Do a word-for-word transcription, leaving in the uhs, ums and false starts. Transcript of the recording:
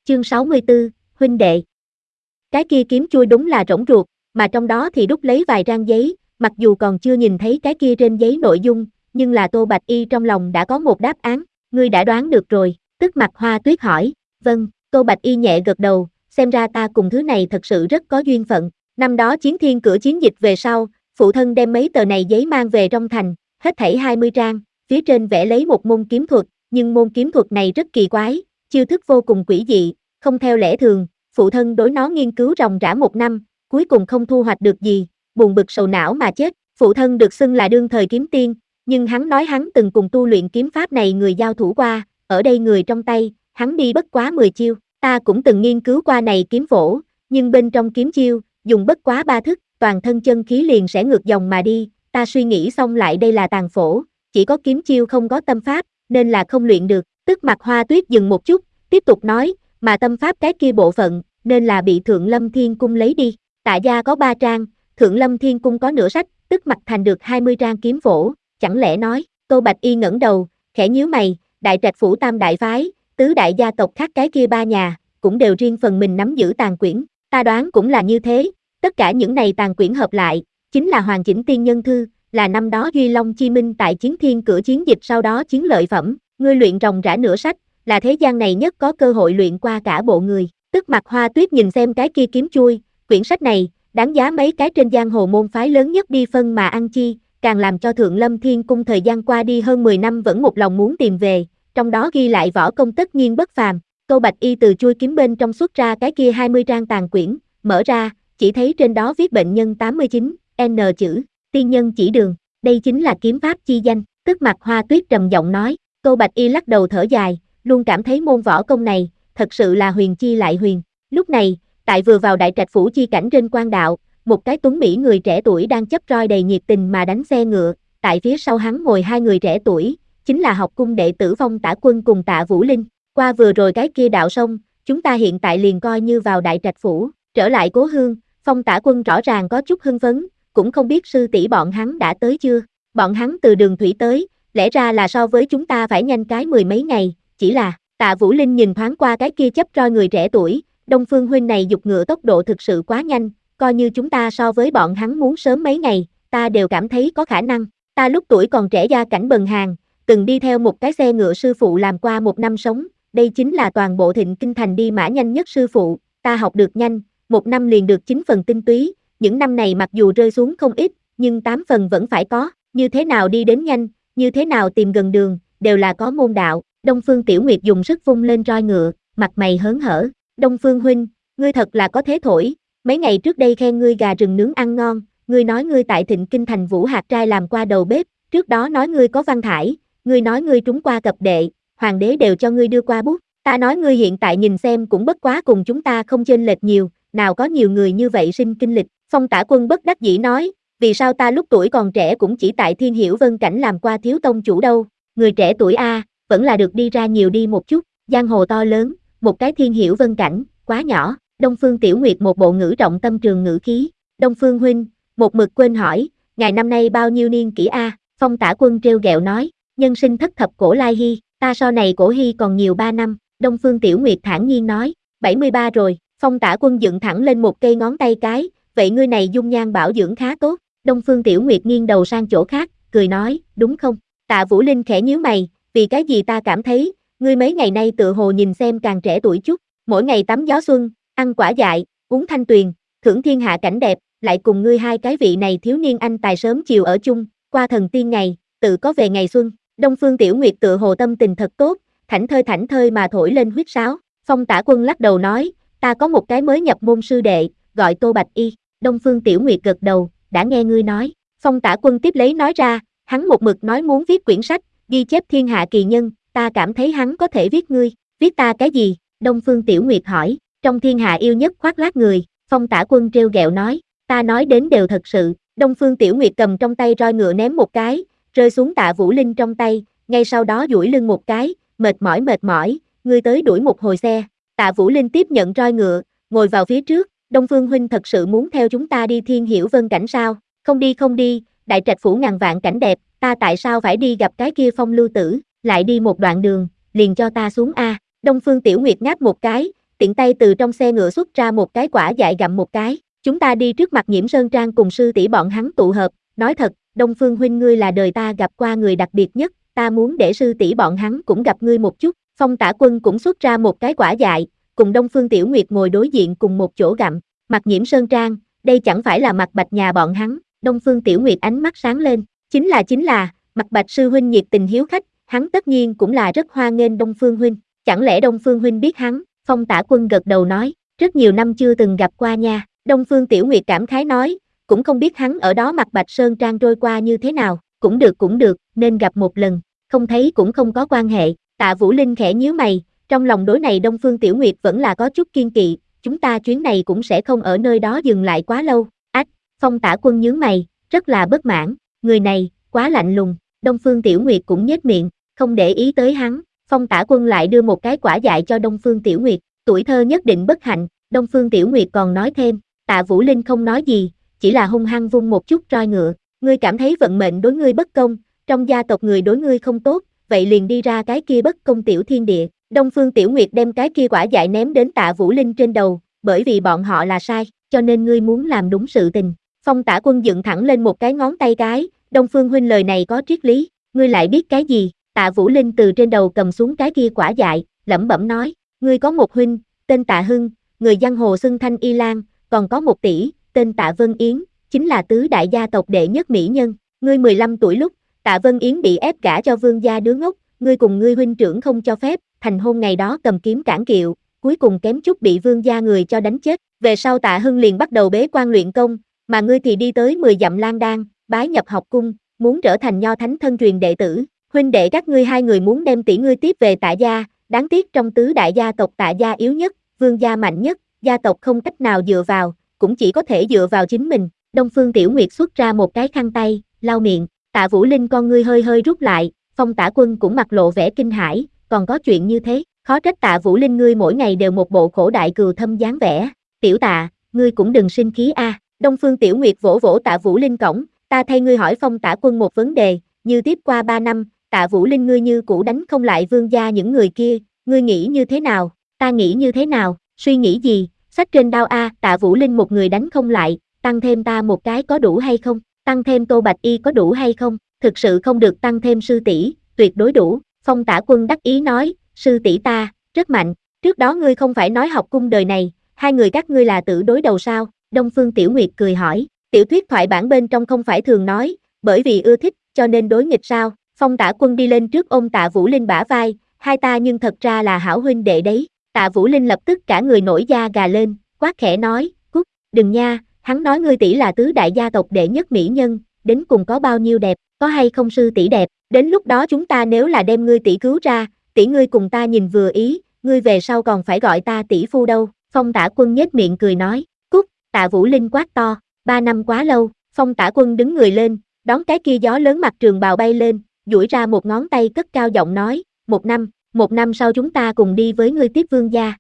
Chương sáu mươi tư, huynh đệ. Cái kia kiếm chui đúng là rỗng ruột, mà trong đó thì đúc lấy vài trang giấy, mặc dù còn chưa nhìn thấy cái kia trên giấy nội dung, nhưng là Tô Bạch Y trong lòng đã có một đáp án. Ngươi đã đoán được rồi? Tức Mặc Hoa Tuyết hỏi. Vâng, Tô Bạch Y nhẹ gật đầu, xem ra ta cùng thứ này thật sự rất có duyên phận. Năm đó chiến thiên cửa chiến dịch về sau, phụ thân đem mấy tờ này giấy mang về trong thành, hết thảy hai mươi trang, phía trên vẽ lấy một môn kiếm thuật, nhưng môn kiếm thuật này rất kỳ quái, chiêu thức vô cùng quỷ dị, không theo lẽ thường. Phụ thân đối nó nghiên cứu ròng rã một năm, cuối cùng không thu hoạch được gì, buồn bực sầu não mà chết. Phụ thân được xưng là đương thời kiếm tiên, nhưng hắn nói hắn từng cùng tu luyện kiếm pháp này người giao thủ qua, ở đây người trong tay, hắn đi bất quá mười chiêu. Ta cũng từng nghiên cứu qua này kiếm phổ, nhưng bên trong kiếm chiêu, dùng bất quá ba thức, toàn thân chân khí liền sẽ ngược dòng mà đi. Ta suy nghĩ xong lại đây là tàn phổ, chỉ có kiếm chiêu không có tâm pháp, nên là không luyện được. Tức Mặc Hoa Tuyết dừng một chút, tiếp tục nói, mà tâm pháp cái kia bộ phận, nên là bị Thượng Lâm Thiên Cung lấy đi. Tạ gia có ba trang, Thượng Lâm Thiên Cung có nửa sách, Tức Mặc thành được hai mươi trang kiếm phổ, chẳng lẽ nói? Tô Bạch Y ngẩng đầu, khẽ nhíu mày, Đại Trạch phủ tam đại phái, tứ đại gia tộc khác cái kia ba nhà, cũng đều riêng phần mình nắm giữ tàn quyển. Ta đoán cũng là như thế, tất cả những này tàn quyển hợp lại, chính là hoàn chỉnh tiên nhân thư, là năm đó Duy Long Chi Minh tại chiến thiên cửa chiến dịch sau đó chiến lợi phẩm. Ngươi luyện ròng rã nửa sách, là thế gian này nhất có cơ hội luyện qua cả bộ người. Tức Mặc Hoa Tuyết nhìn xem cái kia kiếm chui, quyển sách này, đáng giá mấy cái trên giang hồ môn phái lớn nhất đi phân mà ăn chi, càng làm cho Thượng Lâm Thiên Cung thời gian qua đi hơn mười năm vẫn một lòng muốn tìm về, trong đó ghi lại võ công tất nhiên bất phàm. Tô Bạch Y từ chui kiếm bên trong xuất ra cái kia hai mươi trang tàn quyển, mở ra, chỉ thấy trên đó viết bệnh nhân tám mươi chín, N chữ, tiên nhân chỉ đường, đây chính là kiếm pháp chi danh. Tức Mặc Hoa Tuyết trầm giọng nói. Tô Bạch Y lắc đầu thở dài, luôn cảm thấy môn võ công này, thật sự là huyền chi lại huyền. Lúc này, tại vừa vào Đại Trạch phủ chi cảnh trên quan đạo, một cái tuấn mỹ người trẻ tuổi đang chấp roi đầy nhiệt tình mà đánh xe ngựa, tại phía sau hắn ngồi hai người trẻ tuổi, chính là học cung đệ tử Phong Tả Quân cùng Tạ Vũ Linh. Qua vừa rồi cái kia đạo sông, chúng ta hiện tại liền coi như vào Đại Trạch phủ, trở lại cố hương. Phong Tả Quân rõ ràng có chút hưng phấn, cũng không biết sư tỷ bọn hắn đã tới chưa. Bọn hắn từ đường thủy tới, lẽ ra là so với chúng ta phải nhanh cái mười mấy ngày, chỉ là, Tạ Vũ Linh nhìn thoáng qua cái kia chấp roi người trẻ tuổi, Đông Phương huynh này giục ngựa tốc độ thực sự quá nhanh, coi như chúng ta so với bọn hắn muốn sớm mấy ngày, ta đều cảm thấy có khả năng. Ta lúc tuổi còn trẻ gia cảnh bần hàn, từng đi theo một cái xe ngựa sư phụ làm qua một năm sống, đây chính là toàn bộ Thịnh Kinh thành đi mã nhanh nhất sư phụ, ta học được nhanh, một năm liền được chín phần tinh túy, những năm này mặc dù rơi xuống không ít, nhưng tám phần vẫn phải có, như thế nào đi đến nhanh, như thế nào tìm gần đường, đều là có môn đạo. Đông Phương Tiểu Nguyệt dùng sức vung lên roi ngựa, mặt mày hớn hở. Đông Phương huynh, ngươi thật là có thế thổi, mấy ngày trước đây khen ngươi gà rừng nướng ăn ngon, ngươi nói ngươi tại Thịnh Kinh thành Vũ Hạt trai làm qua đầu bếp, trước đó nói ngươi có văn thải, ngươi nói ngươi trúng qua cập đệ, hoàng đế đều cho ngươi đưa qua bút, ta nói ngươi hiện tại nhìn xem cũng bất quá cùng chúng ta không chênh lệch nhiều, nào có nhiều người như vậy sinh kinh lịch. Phong Tả Quân bất đắc dĩ nói, vì sao ta lúc tuổi còn trẻ cũng chỉ tại Thiên Hiểu Vân cảnh làm qua thiếu tông chủ đâu, người trẻ tuổi a, vẫn là được đi ra nhiều đi một chút, giang hồ to lớn, một cái Thiên Hiểu Vân cảnh, quá nhỏ. Đông Phương Tiểu Nguyệt một bộ ngữ trọng tâm trường ngữ khí. Đông Phương huynh, một mực quên hỏi, ngài năm nay bao nhiêu niên kỷ a? Phong Tả Quân trêu ghẹo nói, nhân sinh thất thập cổ lai hy, ta so này cổ hy còn nhiều ba năm. Đông Phương Tiểu Nguyệt thản nhiên nói, bảy mươi ba rồi. Phong Tả Quân dựng thẳng lên một cây ngón tay cái, vậy ngươi này dung nhan bảo dưỡng khá tốt. Đông Phương Tiểu Nguyệt nghiêng đầu sang chỗ khác, cười nói, đúng không? Tạ Vũ Linh khẽ nhíu mày, vì cái gì ta cảm thấy, ngươi mấy ngày nay tự hồ nhìn xem càng trẻ tuổi chút, mỗi ngày tắm gió xuân, ăn quả dại, uống thanh tuyền, thưởng thiên hạ cảnh đẹp, lại cùng ngươi hai cái vị này thiếu niên anh tài sớm chiều ở chung, qua thần tiên ngày, tự có về ngày xuân. Đông Phương Tiểu Nguyệt tự hồ tâm tình thật tốt, thảnh thơi thảnh thơi mà thổi lên huýt sáo. Phong Tả Quân lắc đầu nói, ta có một cái mới nhập môn sư đệ, gọi Tô Bạch Y. Đông Phương Tiểu Nguyệt gật đầu, đã nghe ngươi nói. Phong Tả Quân tiếp lấy nói ra, hắn một mực nói muốn viết quyển sách, ghi chép thiên hạ kỳ nhân, ta cảm thấy hắn có thể viết ngươi, viết ta cái gì? Đông Phương Tiểu Nguyệt hỏi, trong thiên hạ yêu nhất khoác lác người. Phong Tả Quân trêu ghẹo nói, ta nói đến đều thật sự. Đông Phương Tiểu Nguyệt cầm trong tay roi ngựa ném một cái, rơi xuống Tạ Vũ Linh trong tay, ngay sau đó duỗi lưng một cái, mệt mỏi mệt mỏi, ngươi tới đuổi một hồi xe. Tạ Vũ Linh tiếp nhận roi ngựa, ngồi vào phía trước. Đông Phương huynh thật sự muốn theo chúng ta đi Thiên Hiểu Vân cảnh sao? Không đi không đi, Đại Trạch phủ ngàn vạn cảnh đẹp, ta tại sao phải đi gặp cái kia Phong Lưu tử, lại đi một đoạn đường, liền cho ta xuống a. Đông Phương Tiểu Nguyệt ngáp một cái, tiện tay từ trong xe ngựa xuất ra một cái quả dại gặm một cái. Chúng ta đi trước mặt Nhiễm Sơn Trang cùng sư tỷ bọn hắn tụ hợp, nói thật, Đông Phương huynh ngươi là đời ta gặp qua người đặc biệt nhất, ta muốn để sư tỷ bọn hắn cũng gặp ngươi một chút. Phong Tả Quân cũng xuất ra một cái quả dại, cùng Đông Phương Tiểu Nguyệt ngồi đối diện cùng một chỗ gặm. Mặt Nhiễm Sơn Trang, đây chẳng phải là Mặt Bạch nhà bọn hắn. Đông Phương Tiểu Nguyệt ánh mắt sáng lên, chính là chính là, Mặt Bạch sư huynh nhiệt tình hiếu khách, hắn tất nhiên cũng là rất hoan nghênh Đông Phương huynh, chẳng lẽ Đông Phương huynh biết hắn? Phong Tả Quân gật đầu nói, rất nhiều năm chưa từng gặp qua nha. Đông Phương Tiểu Nguyệt cảm khái nói, cũng không biết hắn ở đó Mặt Bạch Sơn Trang trôi qua như thế nào, cũng được cũng được, nên gặp một lần, không thấy cũng không có quan hệ. Tạ Vũ Linh khẽ nhíu mày, trong lòng đối này Đông Phương Tiểu Nguyệt vẫn là có chút kiên kỵ, chúng ta chuyến này cũng sẽ không ở nơi đó dừng lại quá lâu. Ách, Phong Tả Quân nhướng mày, rất là bất mãn, người này, quá lạnh lùng. Đông Phương Tiểu Nguyệt cũng nhếch miệng, không để ý tới hắn. Phong Tả Quân lại đưa một cái quả dại cho Đông Phương Tiểu Nguyệt, tuổi thơ nhất định bất hạnh. Đông Phương Tiểu Nguyệt còn nói thêm, Tạ Vũ Linh không nói gì, chỉ là hung hăng vung một chút roi ngựa. Ngươi cảm thấy vận mệnh đối ngươi bất công, trong gia tộc người đối ngươi không tốt, vậy liền đi ra cái kia bất công tiểu thiên địa. Đông Phương Tiểu Nguyệt đem cái kia quả dại ném đến Tạ Vũ Linh trên đầu, bởi vì bọn họ là sai, cho nên ngươi muốn làm đúng sự tình. Phong Tả Quân dựng thẳng lên một cái ngón tay cái, Đông Phương huynh lời này có triết lý, ngươi lại biết cái gì? Tạ Vũ Linh từ trên đầu cầm xuống cái kia quả dại, lẩm bẩm nói, ngươi có một huynh, tên Tạ Hưng, người giang hồ xưng Thanh Y Lan, còn có một tỷ, tên Tạ Vân Yến, chính là tứ đại gia tộc đệ nhất mỹ nhân. Ngươi mười lăm tuổi lúc, Tạ Vân Yến bị ép gả cho vương gia đứa ngốc, ngươi cùng ngươi huynh trưởng không cho phép, thành hôn ngày đó cầm kiếm cản kiệu, cuối cùng kém chút bị vương gia người cho đánh chết. Về sau Tạ Hưng liền bắt đầu bế quan luyện công, mà ngươi thì đi tới mười dặm Lan Đan, bái nhập học cung, muốn trở thành nho thánh thân truyền đệ tử. Huynh đệ các ngươi hai người muốn đem tỷ ngươi tiếp về Tạ gia, đáng tiếc trong tứ đại gia tộc Tạ gia yếu nhất, vương gia mạnh nhất, gia tộc không cách nào dựa vào, cũng chỉ có thể dựa vào chính mình. Đông Phương Tiểu Nguyệt xuất ra một cái khăn tay, lau miệng. Tạ Vũ Linh con ngươi hơi hơi rút lại, Phong Tả Quân cũng mặt lộ vẻ kinh hãi, còn có chuyện như thế, khó trách Tạ Vũ Linh ngươi mỗi ngày đều một bộ khổ đại cừu thâm dáng vẻ. Tiểu Tạ, ngươi cũng đừng sinh khí a. À. Đông Phương Tiểu Nguyệt vỗ vỗ Tạ Vũ Linh cổng, ta thay ngươi hỏi Phong Tả Quân một vấn đề, như tiếp qua ba năm, Tạ Vũ Linh ngươi như cũ đánh không lại vương gia những người kia, ngươi nghĩ như thế nào? Ta nghĩ như thế nào? Suy nghĩ gì? Sách trên đao a, Tạ Vũ Linh một người đánh không lại, tăng thêm ta một cái có đủ hay không? Tăng thêm Tô Bạch Y có đủ hay không? Thực sự không được tăng thêm sư tỷ, tuyệt đối đủ. Phong Tả Quân đắc ý nói, sư tỷ ta, rất mạnh, trước đó ngươi không phải nói học cung đời này, hai người các ngươi là tử đối đầu sao? Đông Phương Tiểu Nguyệt cười hỏi, tiểu thuyết thoại bản bên trong không phải thường nói, bởi vì ưa thích, cho nên đối nghịch sao? Phong Tả Quân đi lên trước ôm Tạ Vũ Linh bả vai, hai ta nhưng thật ra là hảo huynh đệ đấy. Tạ Vũ Linh lập tức cả người nổi da gà lên, quát khẽ nói, cút, đừng nha, hắn nói ngươi tỷ là tứ đại gia tộc đệ nhất mỹ nhân, đến cùng có bao nhiêu đẹp, có hay không sư tỷ đẹp, đến lúc đó chúng ta nếu là đem ngươi tỷ cứu ra, tỷ ngươi cùng ta nhìn vừa ý, ngươi về sau còn phải gọi ta tỷ phu đâu. Phong Tả Quân nhếch miệng cười nói, cút. Tạ Vũ Linh quát to, ba năm quá lâu. Phong Tả Quân đứng người lên, đón cái kia gió lớn mặt trường bào bay lên, duỗi ra một ngón tay cất cao giọng nói, một năm, một năm sau chúng ta cùng đi với ngươi tiếp vương gia.